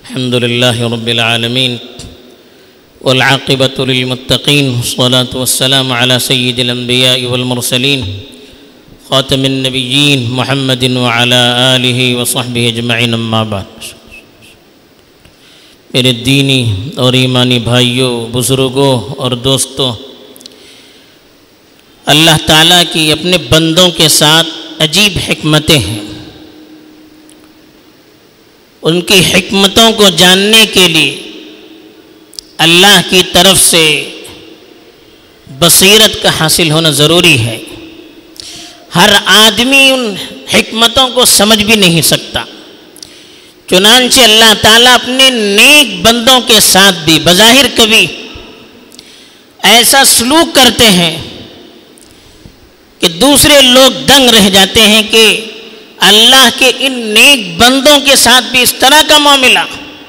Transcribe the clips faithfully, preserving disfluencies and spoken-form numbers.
الحمد لله رب العالمين والعاقبة للمتقين والصلاة والسلام على سيد الأنبياء والمرسلين خاتم النبيين محمد وعلى آله وصحبه اجمعین اما بعد۔ میرے دینی اور ایمانی بھائیوں، بزرگوں اور دوستوں، اللہ تعالیٰ کی اپنے بندوں کے ساتھ عجیب حکمتیں ہیں۔ ان کی حکمتوں کو جاننے کے لیے اللہ کی طرف سے بصیرت کا حاصل ہونا ضروری ہے۔ ہر آدمی ان حکمتوں کو سمجھ بھی نہیں سکتا، چنانچہ اللہ تعالیٰ اپنے نیک بندوں کے ساتھ بھی بظاہر کبھی ایسا سلوک کرتے ہیں کہ دوسرے لوگ دنگ رہ جاتے ہیں کہ اللہ کے ان نیک بندوں کے ساتھ بھی اس طرح کا معاملہ۔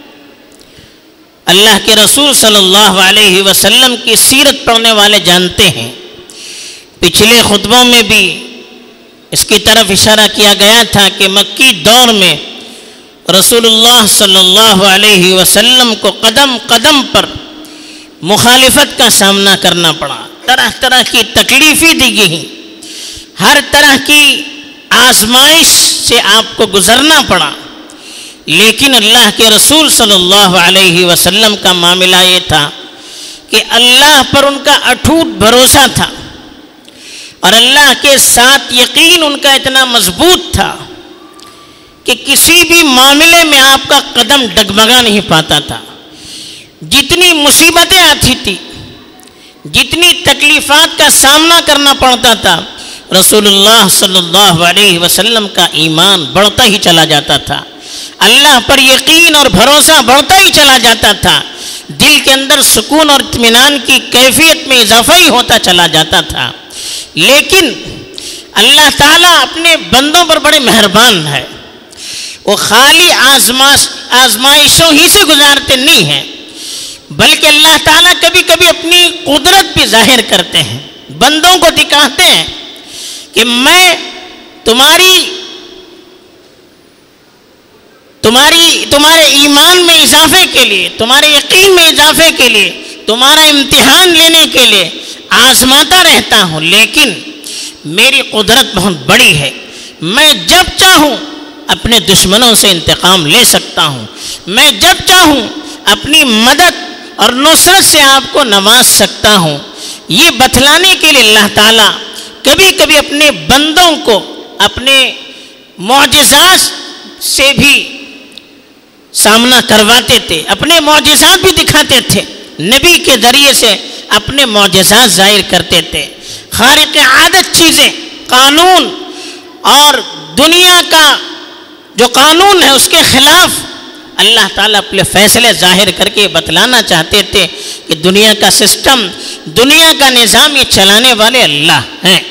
اللہ کے رسول صلی اللہ علیہ وسلم کی سیرت پڑھنے والے جانتے ہیں، پچھلے خطبوں میں بھی اس کی طرف اشارہ کیا گیا تھا کہ مکی دور میں رسول اللہ صلی اللہ علیہ وسلم کو قدم قدم پر مخالفت کا سامنا کرنا پڑا، طرح طرح کی تکلیفیں دی گئیں، ہر طرح کی آزمائش سے آپ کو گزرنا پڑا، لیکن اللہ کے رسول صلی اللہ علیہ وسلم کا معاملہ یہ تھا کہ اللہ پر ان کا اٹوٹ بھروسہ تھا اور اللہ کے ساتھ یقین ان کا اتنا مضبوط تھا کہ کسی بھی معاملے میں آپ کا قدم ڈگمگا نہیں پاتا تھا۔ جتنی مصیبتیں آتی تھی، جتنی تکلیفات کا سامنا کرنا پڑتا تھا، رسول اللہ صلی اللہ علیہ وسلم کا ایمان بڑھتا ہی چلا جاتا تھا، اللہ پر یقین اور بھروسہ بڑھتا ہی چلا جاتا تھا، دل کے اندر سکون اور اطمینان کی کیفیت میں اضافہ ہی ہوتا چلا جاتا تھا۔ لیکن اللہ تعالیٰ اپنے بندوں پر بڑے مہربان ہے، وہ خالی آزمائش آزمائشوں ہی سے گزارتے نہیں ہیں، بلکہ اللہ تعالیٰ کبھی کبھی اپنی قدرت بھی ظاہر کرتے ہیں، بندوں کو دکھاتے ہیں کہ میں تمہاری تمہاری تمہارے ایمان میں اضافے کے لیے، تمہارے یقین میں اضافے کے لیے، تمہارا امتحان لینے کے لیے آزماتا رہتا ہوں، لیکن میری قدرت بہت بڑی ہے، میں جب چاہوں اپنے دشمنوں سے انتقام لے سکتا ہوں، میں جب چاہوں اپنی مدد اور نصرت سے آپ کو نواز سکتا ہوں۔ یہ بتلانے کے لیے اللہ تعالیٰ کبھی کبھی اپنے بندوں کو اپنے معجزات سے بھی سامنا کرواتے تھے، اپنے معجزات بھی دکھاتے تھے، نبی کے ذریعے سے اپنے معجزات ظاہر کرتے تھے، خارق عادت چیزیں، قانون اور دنیا کا جو قانون ہے اس کے خلاف اللہ تعالیٰ اپنے فیصلے ظاہر کر کے بتلانا چاہتے تھے کہ دنیا کا سسٹم، دنیا کا نظام یہ چلانے والے اللہ ہیں۔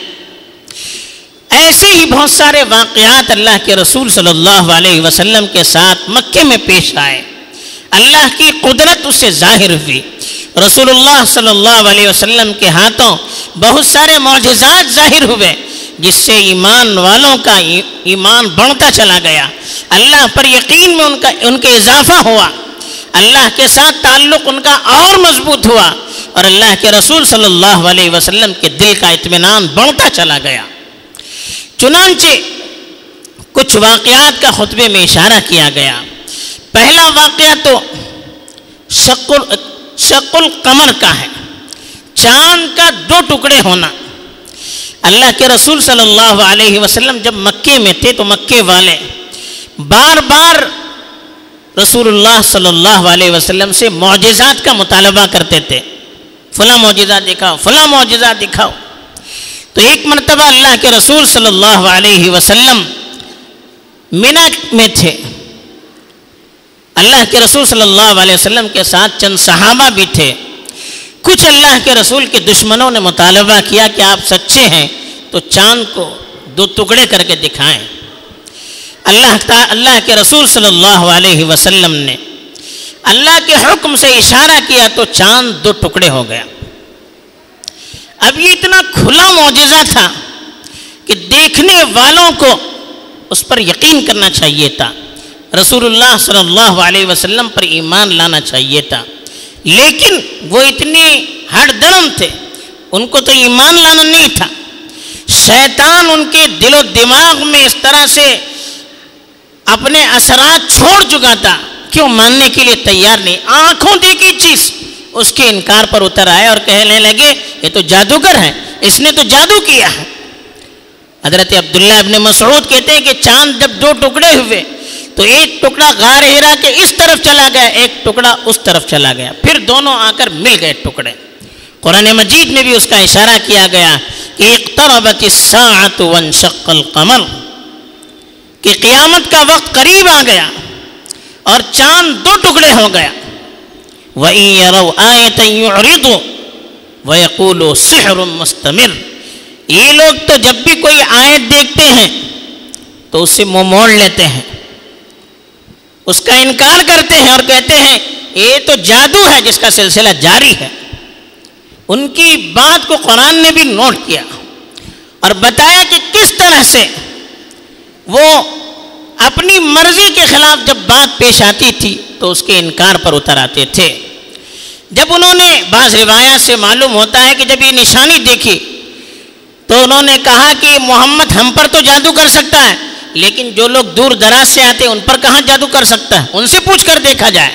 ایسے ہی بہت سارے واقعات اللہ کے رسول صلی اللہ علیہ وسلم کے ساتھ مکے میں پیش آئے، اللہ کی قدرت اس سے ظاہر ہوئی، رسول اللہ صلی اللہ علیہ وسلم کے ہاتھوں بہت سارے معجزات ظاہر ہوئے، جس سے ایمان والوں کا ایمان بڑھتا چلا گیا، اللہ پر یقین میں ان کا ان کے اضافہ ہوا، اللہ کے ساتھ تعلق ان کا اور مضبوط ہوا، اور اللہ کے رسول صلی اللہ علیہ وسلم کے دل کا اطمینان بڑھتا چلا گیا۔ چنانچہ کچھ واقعات کا خطبے میں اشارہ کیا گیا۔ پہلا واقعہ تو شق شق القمر کا ہے، چاند کا دو ٹکڑے ہونا۔ اللہ کے رسول صلی اللہ علیہ وسلم جب مکے میں تھے تو مکے والے بار بار رسول اللہ صلی اللہ علیہ وسلم سے معجزات کا مطالبہ کرتے تھے، فلاں معجزہ دکھاؤ، فلاں معجزہ دکھاؤ۔ تو ایک مرتبہ اللہ کے رسول صلی اللہ علیہ وسلم مینا میں تھے، اللہ کے رسول صلی اللہ علیہ وسلم کے ساتھ چند صحابہ بھی تھے۔ کچھ اللہ کے رسول کے دشمنوں نے مطالبہ کیا کہ آپ سچے ہیں تو چاند کو دو ٹکڑے کر کے دکھائیں۔ اللہ اللہ کے رسول صلی اللہ علیہ وسلم نے اللہ کے حکم سے اشارہ کیا تو چاند دو ٹکڑے ہو گیا۔ اب یہ اتنا کھلا معجزہ تھا کہ دیکھنے والوں کو اس پر یقین کرنا چاہیے تھا، رسول اللہ صلی اللہ علیہ وسلم پر ایمان لانا چاہیے تھا، لیکن وہ اتنے ہٹ درم تھے، ان کو تو ایمان لانا نہیں تھا۔ شیطان ان کے دل و دماغ میں اس طرح سے اپنے اثرات چھوڑ چکا تھا کہ وہ ماننے کے لیے تیار نہیں، آنکھوں دیکھی چیز اس کے انکار پر اتر آئے اور کہنے لگے یہ تو جادوگر ہے، اس نے تو جادو کیا ہے۔ حضرت عبداللہ ابن مسعود کہتے ہیں کہ چاند جب دو ٹکڑے ہوئے تو ایک ٹکڑا غار ہرا کے اس طرف چلا گیا، ایک ٹکڑا اس طرف چلا گیا، پھر دونوں آ کر مل گئے ٹکڑے۔ قرآن مجید میں بھی اس کا اشارہ کیا گیا کہ اقتربت الساعۃ وانشق القمر، کہ قیامت کا وقت قریب آ گیا اور چاند دو ٹکڑے ہو گیا۔ وَإِن يَرَوْا آیَةً يُعْرِضُوا وَيَقُولُوا سِحْرٌ مُسْتَمِرٌ، یہ لوگ تو جب بھی کوئی آیت دیکھتے ہیں تو اس سے منہ موڑ لیتے ہیں، اس کا انکار کرتے ہیں اور کہتے ہیں یہ تو جادو ہے جس کا سلسلہ جاری ہے۔ ان کی بات کو قرآن نے بھی نوٹ کیا اور بتایا کہ کس طرح سے وہ اپنی مرضی کے خلاف جب بات پیش آتی تھی تو اس کے انکار پر اتر آتے تھے۔ جب انہوں نے بعض روایات سے معلوم ہوتا ہے کہ جب یہ نشانی دیکھی تو انہوں نے کہا کہ محمد ہم پر تو جادو کر سکتا ہے، لیکن جو لوگ دور دراز سے آتے ہیں ان پر کہاں جادو کر سکتا ہے، ان سے پوچھ کر دیکھا جائے۔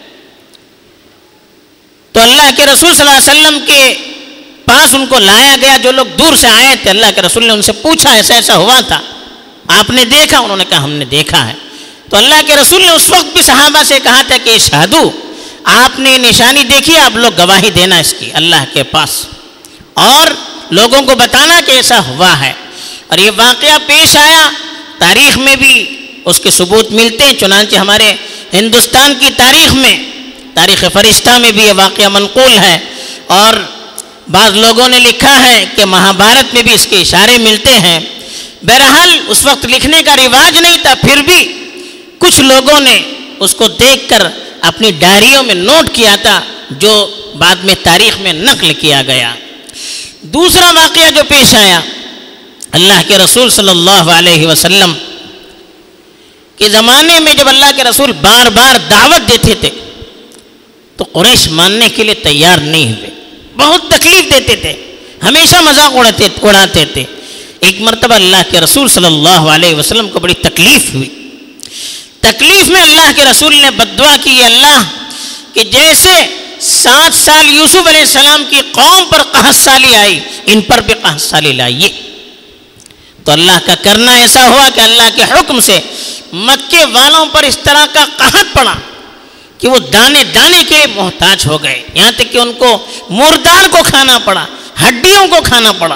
تو اللہ کے رسول صلی اللہ علیہ وسلم کے پاس ان کو لایا گیا، جو لوگ دور سے آئے تھے اللہ کے رسول نے ان سے پوچھا ایسا ایسا ہوا تھا، آپ نے دیکھا؟ انہوں نے کہا ہم نے دیکھا ہے۔ تو اللہ کے رسول نے اس وقت بھی صحابہ سے کہا تھا کہ شہادو، آپ نے نشانی دیکھی، آپ لوگ گواہی دینا اس کی اللہ کے پاس اور لوگوں کو بتانا کہ ایسا ہوا ہے۔ اور یہ واقعہ پیش آیا، تاریخ میں بھی اس کے ثبوت ملتے ہیں، چنانچہ ہمارے ہندوستان کی تاریخ میں، تاریخ فرشتہ میں بھی یہ واقعہ منقول ہے، اور بعض لوگوں نے لکھا ہے کہ مہابھارت میں بھی اس کے اشارے ملتے ہیں۔ بہرحال اس وقت لکھنے کا رواج نہیں تھا، پھر بھی کچھ لوگوں نے اس کو دیکھ کر اپنی ڈائریوں میں نوٹ کیا تھا، جو بعد میں تاریخ میں نقل کیا گیا۔ دوسرا واقعہ جو پیش آیا، اللہ کے رسول صلی اللہ علیہ وسلم کے زمانے میں جب اللہ کے رسول بار بار دعوت دیتے تھے تو قریش ماننے کے لیے تیار نہیں ہوئے، بہت تکلیف دیتے تھے، ہمیشہ مذاق اڑاتے اڑاتے تھے۔ ایک مرتبہ اللہ کے رسول صلی اللہ علیہ وسلم کو بڑی تکلیف ہوئی، تکلیف میں اللہ کے رسول نے بددعا کی، اللہ کہ جیسے سات سال یوسف علیہ السلام کی قوم پر قحط سالی آئی، ان پر بھی قحط سالی لائیے۔ تو اللہ کا کرنا ایسا ہوا کہ اللہ کے حکم سے مکے والوں پر اس طرح کا قحط پڑا کہ وہ دانے دانے کے محتاج ہو گئے، یہاں تک کہ ان کو مردار کو کھانا پڑا، ہڈیوں کو کھانا پڑا،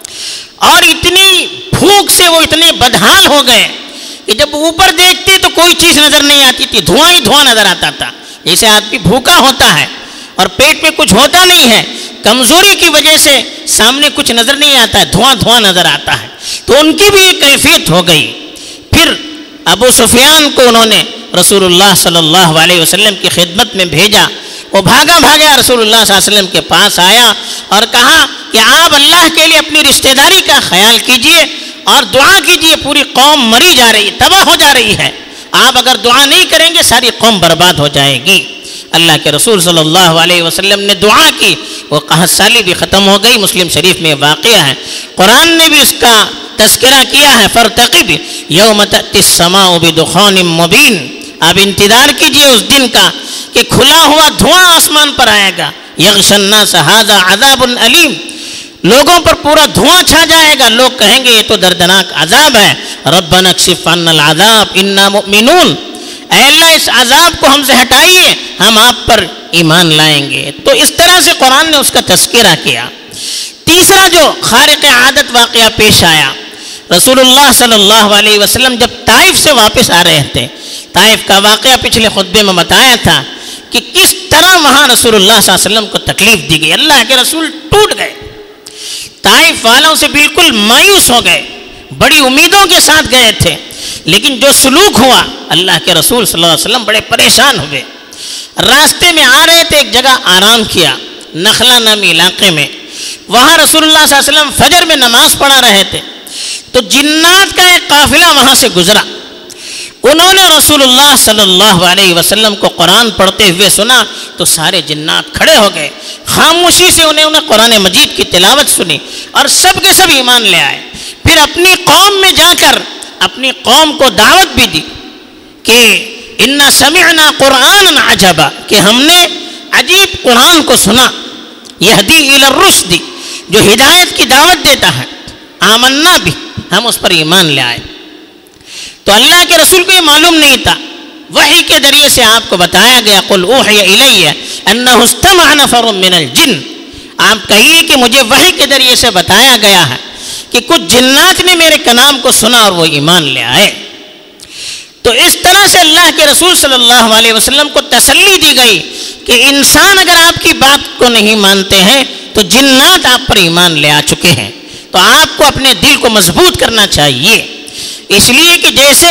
اور اتنی بھوک سے وہ اتنے بدحال ہو گئے کہ جب اوپر دیکھتے تو کوئی چیز نظر نہیں آتی تھی، دھواں ہی دھواں نظر آتا تھا، جیسے آدمی بھوکا ہوتا ہے اور پیٹ میں کچھ ہوتا نہیں ہے، کمزوری کی وجہ سے سامنے کچھ نظر نہیں آتا ہے، دھواں دھواں نظر آتا ہے۔ تو ان کی بھی ایک کیفیت ہو گئی۔ پھر ابو سفیان کو انہوں نے رسول اللہ صلی اللہ علیہ وسلم کی خدمت میں بھیجا، وہ بھاگا بھاگا رسول اللہ صلی اللہ علیہ وسلم کے پاس آیا اور کہا کہ آپ اللہ کے لیے اپنی رشتہ داری کا خیال کیجئے اور دعا کیجئے، پوری قوم مری جا رہی، تباہ ہو جا رہی ہے، آپ اگر دعا نہیں کریں گے ساری قوم برباد ہو جائے گی۔ اللہ کے رسول صلی اللہ علیہ وسلم نے دعا کی، وہ قحط سالی بھی ختم ہو گئی۔ مسلم شریف میں واقعہ ہے، قرآن نے بھی اس کا تذکرہ کیا ہے، فارتقب یوم تأتی السماء بدخان مبین، آپ انتظار کیجئے اس دن کا کہ کھلا ہوا دھواں آسمان پر آئے گا، یغشی الناس ھذا عذاب علیم، لوگوں پر پورا دھواں چھا جائے گا، لوگ کہیں گے یہ تو دردناک عذاب ہے، ربنا اکشف عنا العذاب انا مؤمنون، اے اللہ اس عذاب کو ہم سے ہٹائیے، ہم آپ پر ایمان لائیں گے۔ تو اس طرح سے قرآن نے اس کا تذکرہ کیا۔ تیسرا جو خارق عادت واقعہ پیش آیا، رسول اللہ صلی اللہ علیہ وسلم جب طائف سے واپس آ رہے تھے، طائف کا واقعہ پچھلے خطبے میں بتایا تھا کہ کس طرح وہاں رسول اللہ صلی اللہ علیہ وسلم کو تکلیف دی گئی، اللہ کے رسول ٹوٹ گئے، طائف والوں سے بالکل مایوس ہو گئے، بڑی امیدوں کے ساتھ گئے تھے، لیکن جو سلوک ہوا اللہ کے رسول صلی اللہ علیہ وسلم بڑے پریشان ہوئے۔ راستے میں آ رہے تھے، ایک جگہ آرام کیا، نخلا نامی علاقے میں، وہاں رسول اللہ صلی اللہ علیہ وسلم فجر میں نماز پڑھا رہے تھے، تو جنات کا ایک قافلہ وہاں سے گزرا، انہوں نے رسول اللہ صلی اللہ علیہ وسلم کو قرآن پڑھتے ہوئے سنا تو سارے جنات کھڑے ہو گئے، خاموشی سے انہیں انہیں قرآن مجید کی تلاوت سنی اور سب کے سب ایمان لے آئے۔ پھر اپنی قوم میں جا کر اپنی قوم کو دعوت بھی دی کہ اِنَّا سَمِعْنَا قُرْآنًا عَجَبًا، کہ ہم نے عجیب قرآن کو سنا، یہدی الی الرشد، جو ہدایت کی دعوت دیتا ہے، آمنا بھی، ہم اس پر ایمان لے آئے۔ تو اللہ کے رسول کو یہ معلوم نہیں تھا، وحی کے ذریعے سے آپ کو بتایا گیا قُلْ أُوحِيَ إِلَيَّ أَنَّهُ اسْتَمَعَ نَفَرٌ مِّنَ الْجِنِّ، آپ کہیے کہ مجھے وحی کے ذریعے سے بتایا گیا ہے کہ کچھ جنات نے میرے کلام کو سنا اور وہ ایمان لے آئے۔ تو اس طرح سے اللہ کے رسول صلی اللہ علیہ وسلم کو تسلی دی گئی کہ انسان اگر آپ کی بات کو نہیں مانتے ہیں تو جنات آپ پر ایمان لے آ چکے ہیں، تو آپ کو اپنے دل کو مضبوط کرنا چاہیے، اس لیے کہ جیسے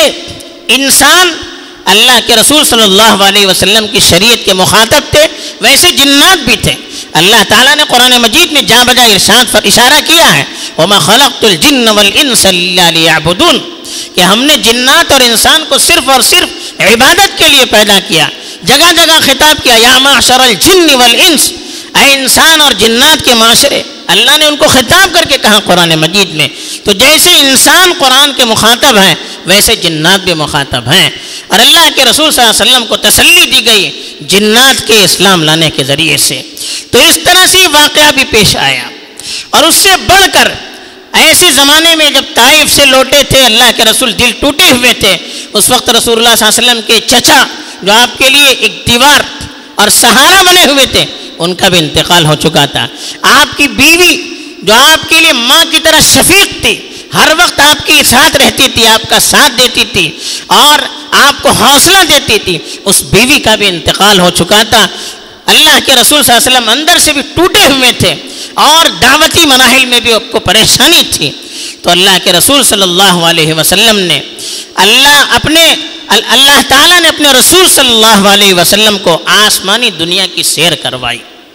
انسان اللہ کے رسول صلی اللہ علیہ وسلم کی شریعت کے مخاطب تھے ویسے جنات بھی تھے۔ اللہ تعالیٰ نے قرآن مجید میں جا بجا ارشاد پر اشارہ کیا ہے وَمَا خَلَقْتُ الْجِنَّ وَالْإِنسَ إِلَّا لِيَعْبُدُونَ، کہ ہم نے جنات اور انسان کو صرف اور صرف عبادت کے لیے پیدا کیا۔ جگہ جگہ خطاب کیا یا معشر الجن والانس، اے انسان اور جنات کے معاشرے، اللہ نے ان کو خطاب کر کے کہا قرآن مجید میں۔ تو جیسے انسان قرآن کے مخاطب ہیں ویسے جنات بھی مخاطب ہیں، اور اللہ کے رسول صلی اللہ علیہ وسلم کو تسلی دی گئی جنات کے اسلام لانے کے ذریعے سے۔ تو اس طرح سے واقعہ بھی پیش آیا، اور اس سے بڑھ کر ایسے زمانے میں جب طائف سے لوٹے تھے اللہ کے رسول، دل ٹوٹے ہوئے تھے، اس وقت رسول اللہ صلی اللہ علیہ وسلم کے چچا جو آپ کے لیے ایک دیوار اور سہارا بنے ہوئے تھے، ان کا بھی انتقال ہو چکا تھا۔ آپ کی بیوی جو آپ کے لیے ماں کی طرح شفیق تھی، ہر وقت آپ کے ساتھ رہتی تھی، آپ کا ساتھ دیتی تھی اور آپ کو حوصلہ دیتی تھی، اس بیوی کا بھی انتقال ہو چکا تھا۔ اللہ کے رسول صلی اللہ علیہ وسلم اندر سے بھی ٹوٹے ہوئے تھے اور دعوتی مراحل میں بھی آپ کو پریشانی تھی۔ تو اللہ کے رسول صلی اللہ علیہ وسلم نے اللہ اپنے اللہ تعالیٰ نے اپنے رسول صلی اللہ علیہ وسلم کو آسمانی دنیا کی سیر کروائی۔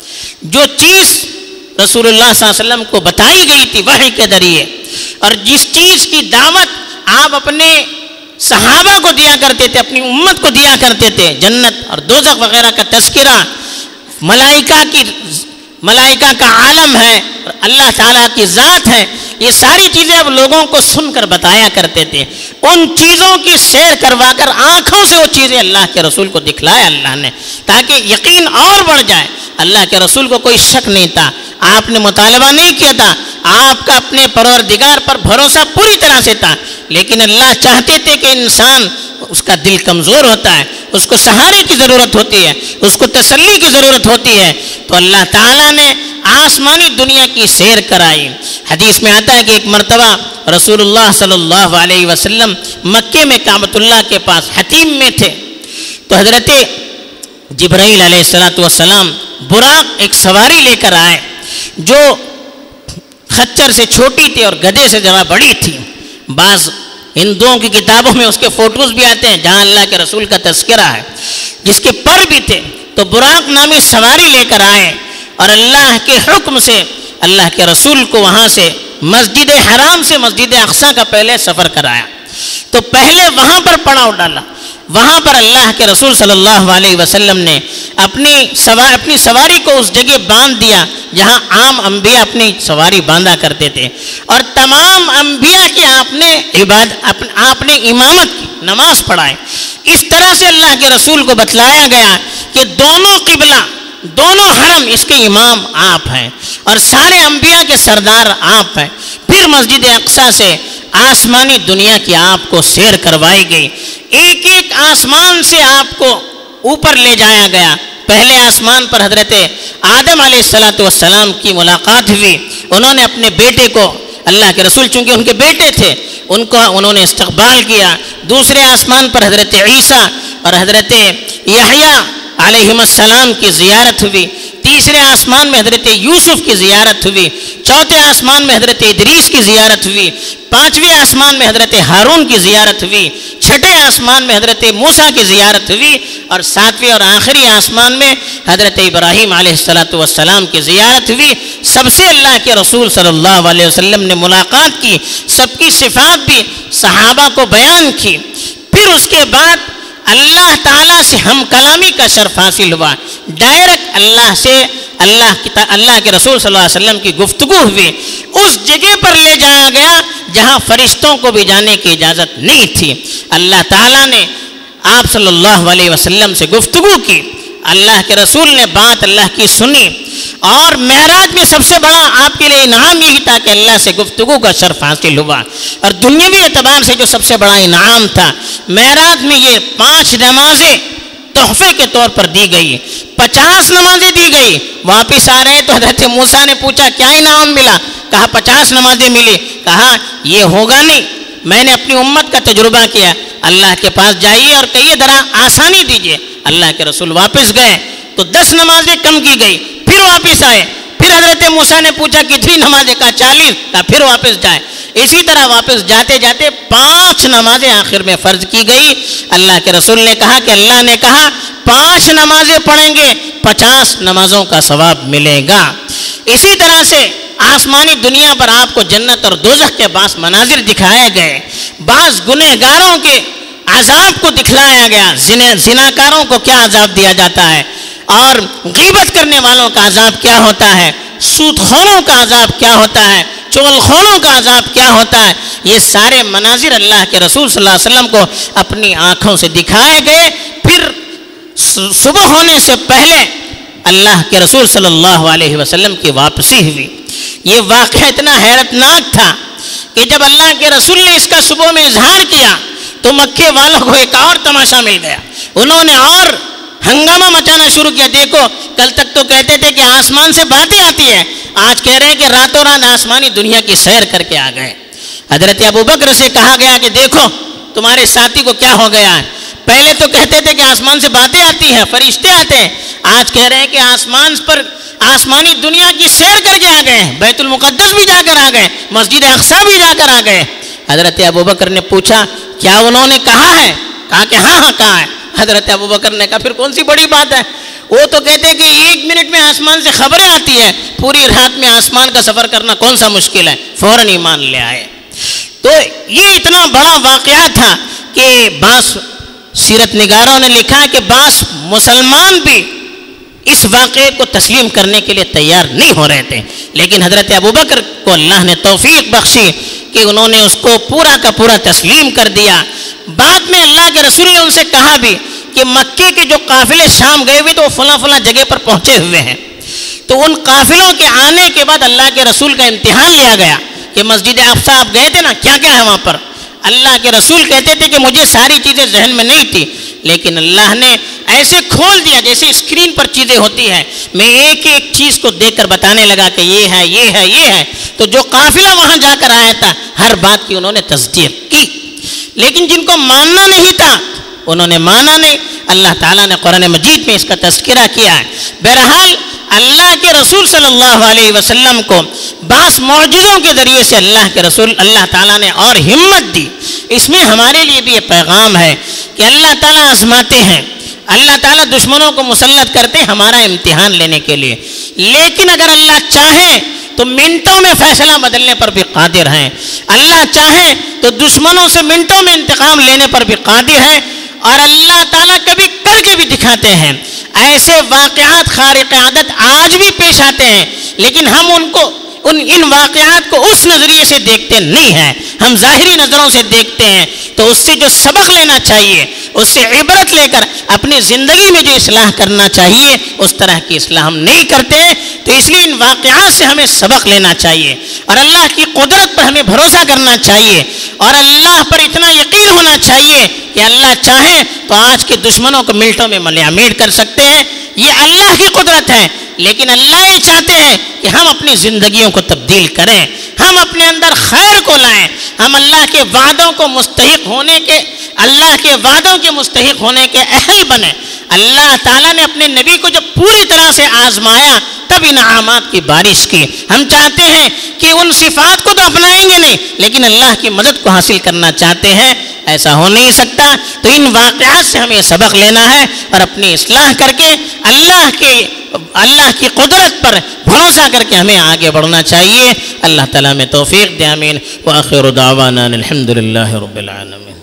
جو چیز رسول اللہ صلی اللہ علیہ وسلم کو بتائی گئی تھی وحی کے ذریعے، اور جس چیز کی دعوت آپ اپنے صحابہ کو دیا کرتے تھے، اپنی امت کو دیا کرتے تھے، جنت اور دوزخ وغیرہ کا تذکرہ، ملائکہ کی ملائکہ کا عالم ہے، اللہ تعالیٰ کی ذات ہے، یہ ساری چیزیں اب لوگوں کو سن کر بتایا کرتے تھے۔ ان چیزوں کی سیر کروا کر آنکھوں سے وہ چیزیں اللہ کے رسول کو دکھلایا اللہ نے، تاکہ یقین اور بڑھ جائے۔ اللہ کے رسول کو کوئی شک نہیں تھا، آپ نے مطالبہ نہیں کیا تھا، آپ کا اپنے پروردگار پر بھروسہ پوری طرح سے تھا، لیکن اللہ چاہتے تھے کہ انسان اس کا دل کمزور ہوتا ہے، اس کو سہارے کی ضرورت ہوتی ہے، اس کو تسلی کی ضرورت ہوتی ہے، تو اللہ تعالیٰ نے آسمانی دنیا کی سیر کرائی۔ حدیث میں آتا ہے کہ ایک مرتبہ رسول اللہ صلی اللہ علیہ وسلم مکے میں کعبۃ اللہ کے پاس حتیم میں تھے، تو حضرت جبرائیل علیہ الصلوۃ والسلام براق ایک سواری لے کر آئے جو خچر سے چھوٹی تھی اور گدھے سے ذرا بڑی تھی۔ بعض ہندوؤں کی کتابوں میں اس کے فوٹوز بھی آتے ہیں جہاں اللہ کے رسول کا تذکرہ ہے، جس کے پر بھی تھے۔ تو براق نامی سواری لے کر آئے اور اللہ کے حکم سے اللہ کے رسول کو وہاں سے مسجد حرام سے مسجد اقصیٰ کا پہلے سفر کرایا۔ تو پہلے وہاں پر پڑاؤ ڈالا، وہاں پر اللہ کے رسول صلی اللہ علیہ وسلم نے اپنی سواری اپنی سواری کو اس جگہ باندھ دیا جہاں عام انبیاء اپنی سواری باندھا کرتے تھے، اور تمام انبیاء کی آپ نے عبادت آپ نے امامت کی، نماز پڑھائے۔ اس طرح سے اللہ کے رسول کو بتلایا گیا کہ دونوں قبلہ، دونوں حرم اس کے امام آپ ہیں اور سارے انبیاء کے سردار آپ ہیں۔ پھر مسجد اقصیٰ سے آسمانی دنیا کی آپ کو سیر کروائی گئی، ایک ایک آسمان سے آپ کو اوپر لے جایا گیا۔ پہلے آسمان پر حضرت آدم علیہ الصلوۃ والسلام کی ملاقات ہوئی، انہوں نے اپنے بیٹے کو، اللہ کے رسول چونکہ ان کے بیٹے تھے، ان کو انہوں نے استقبال کیا۔ دوسرے آسمان پر حضرت عیسیٰ اور حضرت یحییٰ علیہ السلام کی زیارت ہوئی۔ تیسرے آسمان میں حضرت یوسف کی زیارت ہوئی۔ چوتھے آسمان میں حضرت ادریس کی زیارت ہوئی۔ پانچویں آسمان میں حضرت ہارون کی زیارت ہوئی۔ چھٹے آسمان میں حضرت موسیٰ کی زیارت ہوئی، اور ساتویں اور آخری آسمان میں حضرت ابراہیم علیہ الصلوۃ والسلام کی زیارت ہوئی۔ سب سے اللہ کے رسول صلی اللہ علیہ وسلم نے ملاقات کی، سب کی صفات بھی صحابہ کو بیان کی۔ پھر اس کے بعد اللہ تعالیٰ سے ہم کلامی کا شرف حاصل ہوا، ڈائریکٹ اللہ سے اللہ کی اللہ کے رسول صلی اللہ علیہ وسلم کی گفتگو ہوئی، اس جگہ پر لے جایا گیا جہاں فرشتوں کو بھی جانے کی اجازت نہیں تھی۔ اللہ تعالیٰ نے آپ صلی اللہ علیہ وسلم سے گفتگو کی، اللہ کے رسول نے بات اللہ کی سنی، اور معراج میں سب سے بڑا آپ کے لیے انعام یہی تھا کہ اللہ سے گفتگو کا شرف حاصل ہوا، اور دنیاوی اعتبار سے جو سب سے بڑا انعام تھا معراج میں یہ پانچ نمازیں تحفے کے طور پر دی گئی، پچاس نمازیں دی گئی۔ واپس آ رہے تو حضرت موسیٰ نے پوچھا کیا انعام ملا؟ کہا پچاس نمازیں ملی۔ کہا یہ ہوگا نہیں، میں نے اپنی امت کا تجربہ کیا، اللہ کے پاس جائیے اور کہیے ذرا آسانی دیجیے۔ اللہ کے رسول واپس گئے تو دس نمازیں کم کی گئی، پھر واپس آئے، پھر حضرت موسیٰ نے پوچھا کتنی نمازیں؟ کہا چالیس۔ کہا پھر واپس جائے۔ اسی طرح واپس جاتے جاتے پانچ نمازیں آخر میں فرض کی گئی۔ اللہ کے رسول نے کہا کہ اللہ نے کہا پانچ نمازیں پڑھیں گے پچاس نمازوں کا ثواب ملے گا۔ اسی طرح سے آسمانی دنیا پر آپ کو جنت اور دوزخ کے بعض مناظر دکھائے گئے، بعض گنہگاروں کے عذاب کو دکھلایا گیا، زناکاروں کو کیا عذاب دیا جاتا ہے، اور غیبت کرنے والوں کا عذاب کیا ہوتا ہے، سود خوروں کا عذاب کیا ہوتا ہے، چغل خوروں کا عذاب کیا ہوتا ہے۔ یہ سارے مناظر اللہ کے رسول صلی اللہ علیہ وسلم کو اپنی آنکھوں سے دکھائے گئے۔ پھر صبح ہونے سے پہلے اللہ کے رسول صلی اللہ علیہ وسلم کی واپسی ہوئی۔ یہ واقعہ اتنا حیرت ناک تھا کہ جب اللہ کے رسول نے اس کا صبح میں اظہار کیا تو مکے والوں کو ایک اور تماشا مل گیا، انہوں نے اور ہنگامہ مچانا شروع کیا۔ دیکھو کل تک تو کہتے تھے کہ آسمان سے باتیں آتی ہیں، آج کہہ رہے ہیں کہ راتوں رات آسمانی دنیا کی سیر کر کے آ گئے۔ حضرت ابوبکر سے کہا گیا کہ دیکھو تمہارے ساتھی کو کیا ہو گیا ہے، پہلے تو کہتے تھے کہ آسمان سے باتیں آتی ہیں، فرشتے آتے ہیں، آج کہہ رہے ہیں کہ آسمان پر آسمانی دنیا کی سیر کر کے آ گئے، بیت المقدس بھی جا کر آ گئے، مسجد اقصیٰ بھی جا کر آ گئے۔ حضرت ابوبکر نے پوچھا کیا انہوں نے کہا ہے؟ کہا کہ ہاں ہاں کہا ہے۔ حضرت ابوبکر نے کہا پھر کون سی بڑی بات ہے، وہ تو کہتے ہیں کہ ایک منٹ میں آسمان سے خبریں آتی ہیں، پوری رات میں آسمان کا سفر کرنا کون سا مشکل ہے، فوراً ایمان لے آئے۔ تو یہ اتنا بڑا واقعہ تھا کہ بعض سیرت نگاروں نے لکھا ہے کہ بعض مسلمان بھی اس واقعے کو تسلیم کرنے کے لیے تیار نہیں ہو رہے تھے، لیکن حضرت ابوبکر کو اللہ نے توفیق بخشی کہ انہوں نے اس کو پورا کا پورا تسلیم کر دیا۔ بعد میں اللہ کے رسول نے ان سے کہا بھی کہ مکے کے جو قافلے شام گئے ہوئے تو وہ فلاں فلاں جگہ پر پہنچے ہوئے ہیں، تو ان قافلوں کے آنے کے بعد اللہ کے رسول کا امتحان لیا گیا کہ مسجد اقصیٰ آپ گئے تھے نا، کیا کیا ہے وہاں پر؟ اللہ کے رسول کہتے تھے کہ مجھے ساری چیزیں ذہن میں نہیں تھی، لیکن اللہ نے ایسے کھول دیا جیسے اسکرین پر چیزیں ہوتی ہیں، میں ایک ایک چیز کو دیکھ کر بتانے لگا کہ یہ ہے یہ ہے یہ ہے۔ تو جو قافلہ وہاں جا کر آیا تھا ہر بات کی انہوں نے تصدیق کی، لیکن جن کو ماننا نہیں تھا انہوں نے مانا نہیں۔ اللہ تعالیٰ نے قرآن مجید میں اس کا تذکرہ کیا ہے۔ بہرحال اللہ کے رسول صلی اللہ علیہ وسلم کو بعض معجزوں کے ذریعے سے اللہ کے رسول اللہ تعالیٰ نے اور ہمت دی۔ اس میں ہمارے لیے بھی یہ پیغام ہے کہ اللہ تعالیٰ آزماتے ہیں، اللہ تعالیٰ دشمنوں کو مسلط کرتے ہیں ہمارا امتحان لینے کے لیے، لیکن اگر اللہ چاہے تو منٹوں میں فیصلہ بدلنے پر بھی قادر ہیں، اللہ چاہے تو دشمنوں سے منٹوں میں انتقام لینے پر بھی قادر ہے، اور اللہ تعالیٰ کبھی کر کے بھی دکھاتے ہیں۔ ایسے واقعات خارق عادت آج بھی پیش آتے ہیں، لیکن ہم ان کو ان ان واقعات کو اس نظریے سے دیکھتے نہیں ہیں، ہم ظاہری نظروں سے دیکھتے ہیں۔ تو اس سے جو سبق لینا چاہیے، اس سے عبرت لے کر اپنی زندگی میں جو اصلاح کرنا چاہیے اس طرح کی اصلاح ہم نہیں کرتے، تو اس لیے ان واقعات سے ہمیں سبق لینا چاہیے، اور اللہ کی قدرت پر ہمیں بھروسہ کرنا چاہیے، اور اللہ پر اتنا یقین ہونا چاہیے کہ اللہ چاہے تو آج کے دشمنوں کو منٹوں میں ملیامین کر سکتے ہیں۔ یہ اللہ کی قدرت ہے، لیکن اللہ یہ چاہتے ہیں کہ ہم اپنی زندگیوں کو تبدیل کریں، ہم اپنے اندر خیر کو لائیں، ہم اللہ کے وعدوں کو مستحق ہونے کے اللہ کے وعدوں کے مستحق ہونے کے اہل بنیں۔ اللہ تعالیٰ نے اپنے نبی کو جب پوری طرح سے آزمایا تب انعامات کی بارش کی۔ ہم چاہتے ہیں کہ ان صفات کو تو اپنائیں گے نہیں، لیکن اللہ کی مدد کو حاصل کرنا چاہتے ہیں، ایسا ہو نہیں سکتا۔ تو ان واقعات سے ہمیں سبق لینا ہے اور اپنی اصلاح کر کے اللہ کے اللہ کی قدرت پر بھروسہ کر کے ہمیں آگے بڑھنا چاہیے۔ اللہ تعالیٰ میں توفیق دے، آمین۔ وآخر دعوانا الحمدللہ رب العالمین۔